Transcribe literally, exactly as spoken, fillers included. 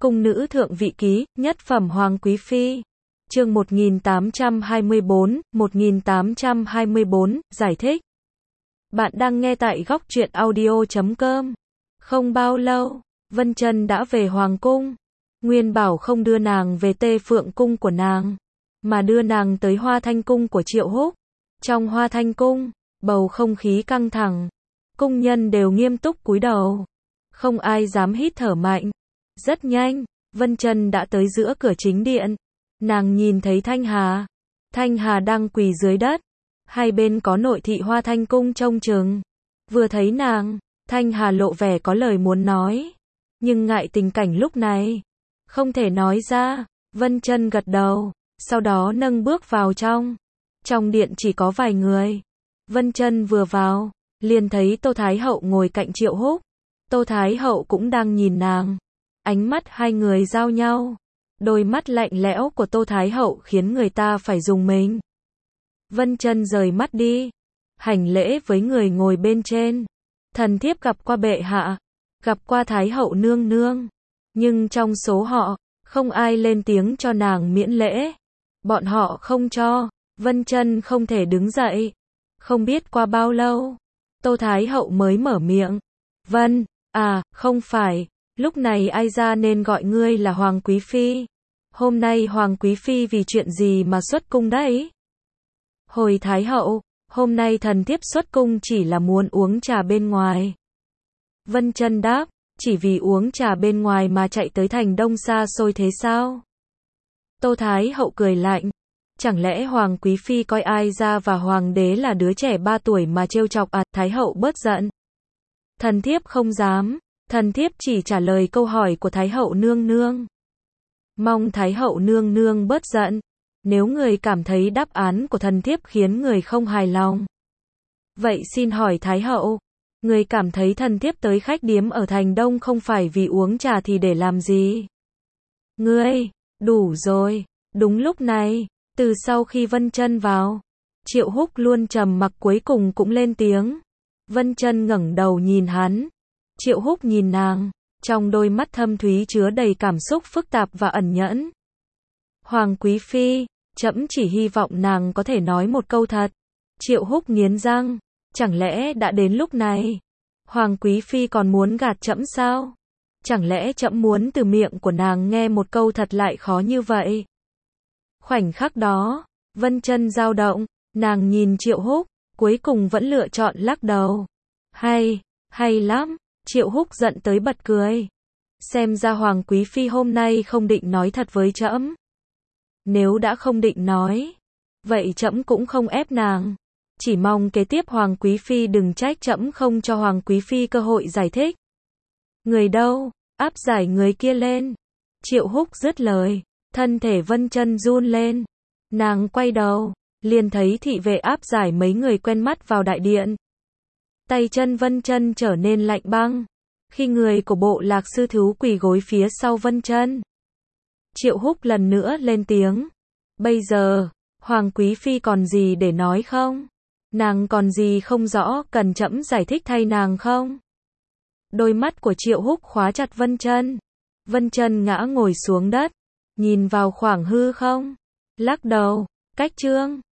Cung nữ thượng vị ký, nhất phẩm Hoàng Quý Phi. Chương một nghìn tám trăm hai mươi bốn, một nghìn tám trăm hai mươi bốn, giải thích. Bạn đang nghe tại góc truyện audio chấm com. Không bao lâu, Vân Chân đã về Hoàng Cung. Nguyên bảo không đưa nàng về Tê Phượng Cung của nàng, mà đưa nàng tới Hoa Thanh Cung của Triệu Húc. Trong Hoa Thanh Cung, bầu không khí căng thẳng. Cung nhân đều nghiêm túc cúi đầu. Không ai dám hít thở mạnh. Rất nhanh, Vân Chân đã tới giữa cửa chính điện. Nàng nhìn thấy Thanh Hà. Thanh Hà đang quỳ dưới đất. Hai bên có nội thị Hoa Thanh Cung trông chừng. Vừa thấy nàng, Thanh Hà lộ vẻ có lời muốn nói. Nhưng ngại tình cảnh lúc này, không thể nói ra. Vân Chân gật đầu, sau đó nâng bước vào trong. Trong điện chỉ có vài người. Vân Chân vừa vào, liền thấy Tô Thái Hậu ngồi cạnh Triệu Húc. Tô Thái Hậu cũng đang nhìn nàng. Ánh mắt hai người giao nhau. Đôi mắt lạnh lẽo của Tô Thái Hậu khiến người ta phải rùng mình. Vân Chân rời mắt đi, hành lễ với người ngồi bên trên. Thần thiếp gặp qua bệ hạ, gặp qua Thái Hậu nương nương. Nhưng trong số họ, không ai lên tiếng cho nàng miễn lễ. Bọn họ không cho, Vân Chân không thể đứng dậy. Không biết qua bao lâu, Tô Thái Hậu mới mở miệng. Vân, à, không phải, lúc này ai ra nên gọi ngươi là Hoàng Quý Phi. Hôm nay Hoàng Quý Phi vì chuyện gì mà xuất cung đấy? Hồi Thái Hậu, hôm nay thần thiếp xuất cung chỉ là muốn uống trà bên ngoài. Vân Chân đáp, chỉ vì uống trà bên ngoài mà chạy tới thành Đông xa xôi thế sao? Tô Thái Hậu cười lạnh, chẳng lẽ Hoàng Quý Phi coi ai ra và Hoàng đế là đứa trẻ ba tuổi mà trêu chọc à? Thái Hậu bớt giận. Thần thiếp không dám, thần thiếp chỉ trả lời câu hỏi của Thái Hậu nương nương. Mong Thái Hậu nương nương bớt giận. Nếu người cảm thấy đáp án của thần thiếp khiến người không hài lòng, vậy xin hỏi Thái Hậu, người cảm thấy thần thiếp tới khách điếm ở thành Đông không phải vì uống trà thì để làm gì? Ngươi, đủ rồi. Đúng lúc này, từ sau khi Vân Chân vào, Triệu Húc luôn trầm mặc cuối cùng cũng lên tiếng. Vân Chân ngẩng đầu nhìn hắn. Triệu Húc nhìn nàng, trong đôi mắt thâm thúy chứa đầy cảm xúc phức tạp và ẩn nhẫn. Hoàng Quý Phi, trẫm chỉ hy vọng nàng có thể nói một câu thật. Triệu Húc nghiến răng, chẳng lẽ đã đến lúc này, Hoàng Quý Phi còn muốn gạt trẫm sao? Chẳng lẽ trẫm muốn từ miệng của nàng nghe một câu thật lại khó như vậy? Khoảnh khắc đó, Vân Chân dao động, nàng nhìn Triệu Húc, cuối cùng vẫn lựa chọn lắc đầu. Hay, hay lắm. Triệu Húc giận tới bật cười. Xem ra Hoàng Quý Phi hôm nay không định nói thật với trẫm. Nếu đã không định nói, vậy trẫm cũng không ép nàng. Chỉ mong kế tiếp Hoàng Quý Phi đừng trách trẫm không cho Hoàng Quý Phi cơ hội giải thích. Người đâu, áp giải người kia lên. Triệu Húc dứt lời, thân thể Vân Chân run lên. Nàng quay đầu, liền thấy thị vệ áp giải mấy người quen mắt vào đại điện. Tay chân Vân Chân trở nên lạnh băng, khi người của bộ lạc sư thú quỳ gối phía sau Vân Chân. Triệu Húc lần nữa lên tiếng. Bây giờ, Hoàng Quý Phi còn gì để nói không? Nàng còn gì không rõ cần trẫm giải thích thay nàng không? Đôi mắt của Triệu Húc khóa chặt Vân Chân. Vân Chân ngã ngồi xuống đất, nhìn vào khoảng hư không, lắc đầu, cách trương.